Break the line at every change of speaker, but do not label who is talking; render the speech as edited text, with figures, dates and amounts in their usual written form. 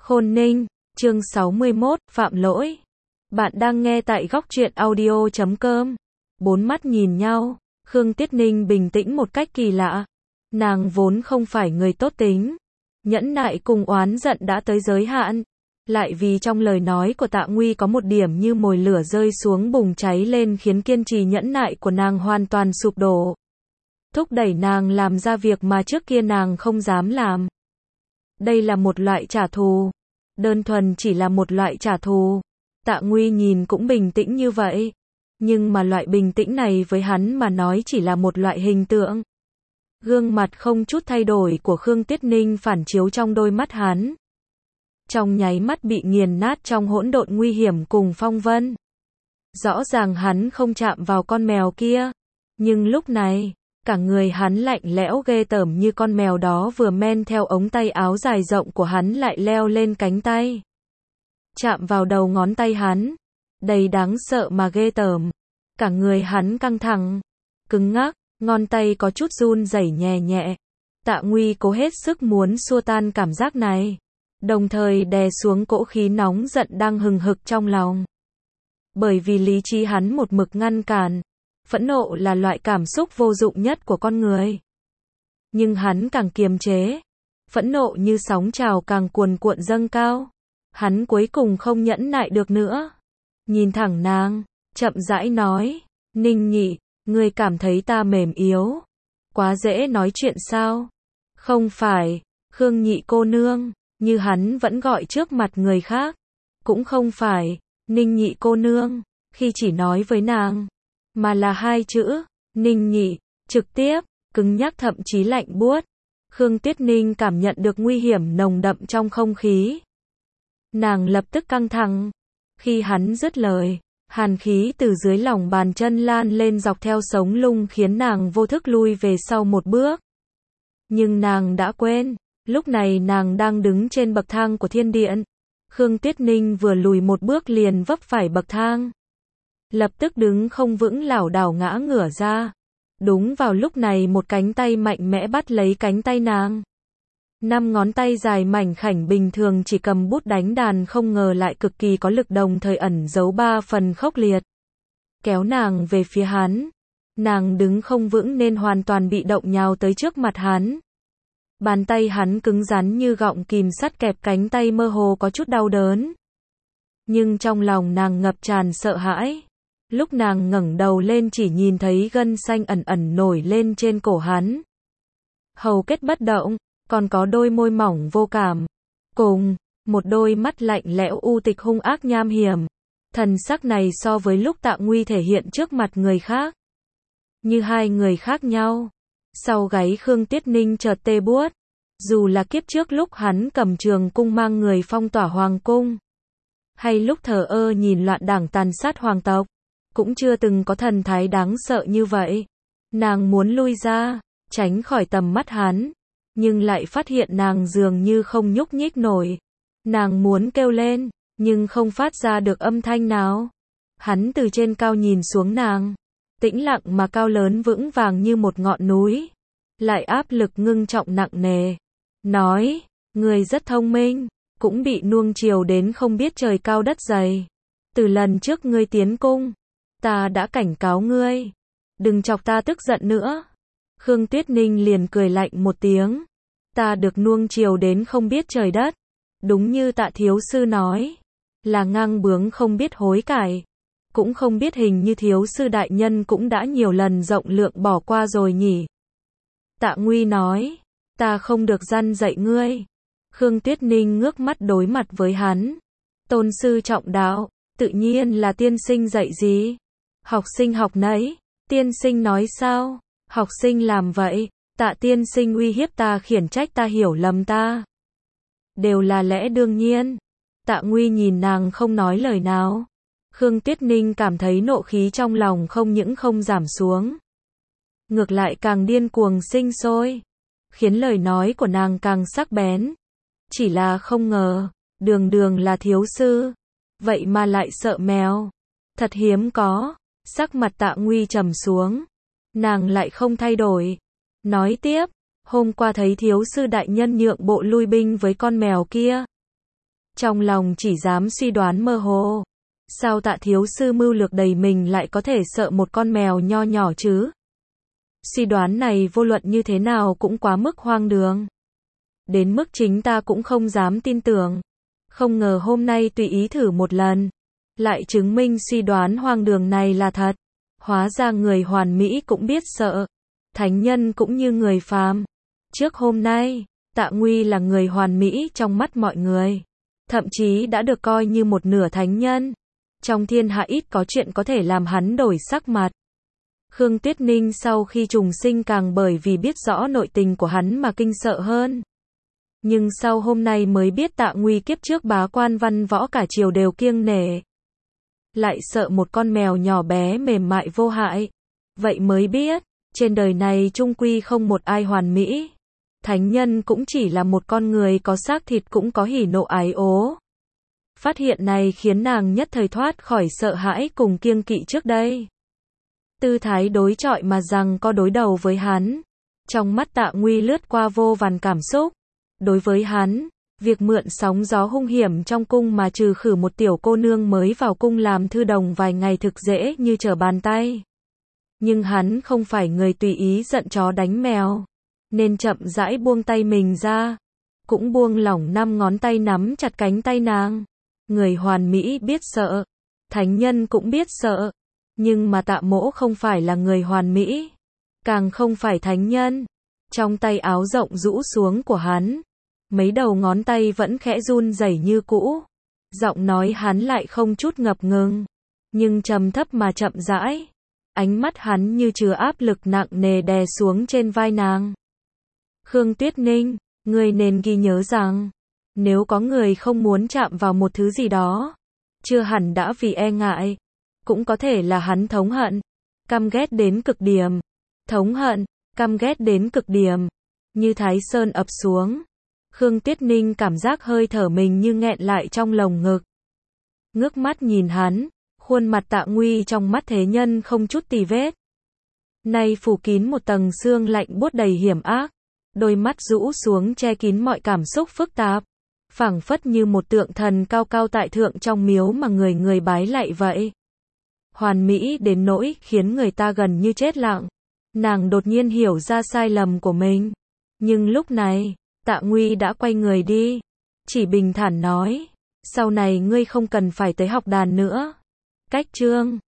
Khôn Ninh, chương 61, phạm lỗi. Bạn đang nghe tại góc truyện audio.com. Bốn mắt nhìn nhau, Khương Tiết Ninh bình tĩnh một cách kỳ lạ. Nàng vốn không phải người tốt tính. Nhẫn nại cùng oán giận đã tới giới hạn. Lại vì trong lời nói của Tạ Nguy có một điểm như mồi lửa rơi xuống bùng cháy lên khiến kiên trì nhẫn nại của nàng hoàn toàn sụp đổ. Thúc đẩy nàng làm ra việc mà trước kia nàng không dám làm. Đây là một loại trả thù. Đơn thuần chỉ là một loại trả thù. Tạ Nguy nhìn cũng bình tĩnh như vậy. Nhưng mà loại bình tĩnh này với hắn mà nói chỉ là một loại hình tượng. Gương mặt không chút thay đổi của Khương Tiết Ninh phản chiếu trong đôi mắt hắn. Trong nháy mắt bị nghiền nát trong hỗn độn nguy hiểm cùng phong vân. Rõ ràng hắn không chạm vào con mèo kia. Nhưng lúc này, cả người hắn lạnh lẽo ghê tởm như con mèo đó vừa men theo ống tay áo dài rộng của hắn lại leo lên cánh tay. Chạm vào đầu ngón tay hắn. Đầy đáng sợ mà ghê tởm. Cả người hắn căng thẳng, cứng ngắc, ngón tay có chút run rẩy nhẹ nhẹ. Tạ Nguy cố hết sức muốn xua tan cảm giác này. Đồng thời đè xuống cỗ khí nóng giận đang hừng hực trong lòng. Bởi vì lý trí hắn một mực ngăn cản. Phẫn nộ là loại cảm xúc vô dụng nhất của con người. Nhưng hắn càng kiềm chế. Phẫn nộ như sóng trào càng cuồn cuộn dâng cao. Hắn cuối cùng không nhẫn nại được nữa. Nhìn thẳng nàng, chậm rãi nói. Ninh Nhị, ngươi cảm thấy ta mềm yếu. Quá dễ nói chuyện sao? Không phải, Khương Nhị cô nương, như hắn vẫn gọi trước mặt người khác. Cũng không phải, Ninh Nhị cô nương, khi chỉ nói với nàng. Mà là hai chữ, Ninh Nhị, trực tiếp, cứng nhắc thậm chí lạnh buốt. Khương Tiết Ninh cảm nhận được nguy hiểm nồng đậm trong không khí. Nàng lập tức căng thẳng. Khi hắn dứt lời, hàn khí từ dưới lòng bàn chân lan lên dọc theo sống lưng khiến nàng vô thức lui về sau một bước. Nhưng nàng đã quên, lúc này nàng đang đứng trên bậc thang của thiên điện. Khương Tiết Ninh vừa lùi một bước liền vấp phải bậc thang. Lập tức đứng không vững lảo đảo ngã ngửa ra. Đúng vào lúc này một cánh tay mạnh mẽ bắt lấy cánh tay nàng. 5 ngón tay dài mảnh khảnh bình thường chỉ cầm bút đánh đàn không ngờ lại cực kỳ có lực đồng thời ẩn giấu 3 phần khốc liệt. Kéo nàng về phía hắn. Nàng đứng không vững nên hoàn toàn bị động nhào tới trước mặt hắn. Bàn tay hắn cứng rắn như gọng kìm sắt kẹp cánh tay mơ hồ có chút đau đớn. Nhưng trong lòng nàng ngập tràn sợ hãi. Lúc nàng ngẩng đầu lên chỉ nhìn thấy gân xanh ẩn ẩn nổi lên trên cổ hắn. Hầu kết bất động, còn có đôi môi mỏng vô cảm. Cùng, một đôi mắt lạnh lẽo u tịch hung ác nham hiểm. Thần sắc này so với lúc Tạ Nguy thể hiện trước mặt người khác. Như hai người khác nhau. Sau gáy Khương Tiết Ninh chợt tê buốt. Dù là kiếp trước lúc hắn cầm trường cung mang người phong tỏa hoàng cung. Hay lúc thờ ơ nhìn loạn đảng tàn sát hoàng tộc. Cũng chưa từng có thần thái đáng sợ như vậy. Nàng muốn lui ra, tránh khỏi tầm mắt hắn. Nhưng lại phát hiện nàng dường như không nhúc nhích nổi. Nàng muốn kêu lên, nhưng không phát ra được âm thanh nào. Hắn từ trên cao nhìn xuống nàng. Tĩnh lặng mà cao lớn vững vàng như một ngọn núi. Lại áp lực ngưng trọng nặng nề. Nói, người rất thông minh, cũng bị nuông chiều đến không biết trời cao đất dày. Từ lần trước ngươi tiến cung, ta đã cảnh cáo ngươi. Đừng chọc ta tức giận nữa. Khương Tiết Ninh liền cười lạnh một tiếng. Ta được nuông chiều đến không biết trời đất. Đúng như Tạ thiếu sư nói. Là ngang bướng không biết hối cải. Cũng không biết hình như thiếu sư đại nhân cũng đã nhiều lần rộng lượng bỏ qua rồi nhỉ. Tạ Nguy nói. Ta không được răn dạy ngươi. Khương Tiết Ninh ngước mắt đối mặt với hắn. Tôn sư trọng đạo, tự nhiên là tiên sinh dạy gì. Học sinh học nấy. Tiên sinh nói sao? Học sinh làm vậy. Tạ tiên sinh uy hiếp ta khiển trách ta hiểu lầm ta. Đều là lẽ đương nhiên. Tạ Nguy nhìn nàng không nói lời nào. Khương Tiết Ninh cảm thấy nộ khí trong lòng không những không giảm xuống. Ngược lại càng điên cuồng sinh sôi. Khiến lời nói của nàng càng sắc bén. Chỉ là không ngờ, đường đường là thiếu sư. Vậy mà lại sợ mèo. Thật hiếm có. Sắc mặt Tạ Nguy trầm xuống. Nàng lại không thay đổi. Nói tiếp, hôm qua thấy thiếu sư đại nhân nhượng bộ lui binh với con mèo kia. Trong lòng chỉ dám suy đoán mơ hồ. Sao Tạ thiếu sư mưu lược đầy mình lại có thể sợ một con mèo nho nhỏ chứ? Suy đoán này vô luận như thế nào cũng quá mức hoang đường. Đến mức chính ta cũng không dám tin tưởng. Không ngờ hôm nay tùy ý thử một lần, lại chứng minh suy đoán hoang đường này là thật. Hóa ra người hoàn mỹ cũng biết sợ. Thánh nhân cũng như người phàm. Trước hôm nay, Tạ Nguy là người hoàn mỹ trong mắt mọi người. Thậm chí đã được coi như một nửa thánh nhân. Trong thiên hạ ít có chuyện có thể làm hắn đổi sắc mặt. Khương Tuyết Ninh sau khi trùng sinh càng bởi vì biết rõ nội tình của hắn mà kinh sợ hơn. Nhưng sau hôm nay mới biết Tạ Nguy kiếp trước bá quan văn võ cả triều đều kiêng nể. Lại sợ một con mèo nhỏ bé mềm mại vô hại. Vậy mới biết, trên đời này chung quy không một ai hoàn mỹ. Thánh nhân cũng chỉ là một con người có xác thịt cũng có hỉ nộ ái ố. Phát hiện này khiến nàng nhất thời thoát khỏi sợ hãi cùng kiêng kỵ trước đây. Tư thái đối chọi mà rằng có đối đầu với hắn. Trong mắt Tạ Nguy lướt qua vô vàn cảm xúc. Đối với hắn, việc mượn sóng gió hung hiểm trong cung mà trừ khử một tiểu cô nương mới vào cung làm thư đồng vài ngày thực dễ như trở bàn tay. Nhưng hắn không phải người tùy ý giận chó đánh mèo, nên chậm rãi buông tay mình ra, cũng buông lỏng 5 ngón tay nắm chặt cánh tay nàng. Người hoàn mỹ biết sợ, thánh nhân cũng biết sợ, nhưng mà Tạ Mỗ không phải là người hoàn mỹ, càng không phải thánh nhân. Trong tay áo rộng rũ xuống của hắn, mấy đầu ngón tay vẫn khẽ run rẩy như cũ. Giọng nói hắn lại không chút ngập ngừng, nhưng trầm thấp mà chậm rãi. Ánh mắt hắn như chứa áp lực nặng nề đè xuống trên vai nàng. Khương Tuyết Ninh, ngươi nên ghi nhớ rằng, nếu có người không muốn chạm vào một thứ gì đó, chưa hẳn đã vì e ngại, cũng có thể là hắn thống hận, căm ghét đến cực điểm. Thống hận, căm ghét đến cực điểm, như Thái Sơn ập xuống. Khương Tuyết Ninh cảm giác hơi thở mình như nghẹn lại trong lồng ngực. Ngước mắt nhìn hắn, khuôn mặt Tạ Nguy trong mắt thế nhân không chút tì vết. Nay phủ kín một tầng sương lạnh buốt đầy hiểm ác, đôi mắt rũ xuống che kín mọi cảm xúc phức tạp, phảng phất như một tượng thần cao cao tại thượng trong miếu mà người người bái lạy vậy. Hoàn mỹ đến nỗi khiến người ta gần như chết lặng. Nàng đột nhiên hiểu ra sai lầm của mình. Nhưng lúc này, Tạ Nguy đã quay người đi. Chỉ bình thản nói, sau này ngươi không cần phải tới học đàn nữa. Cách chương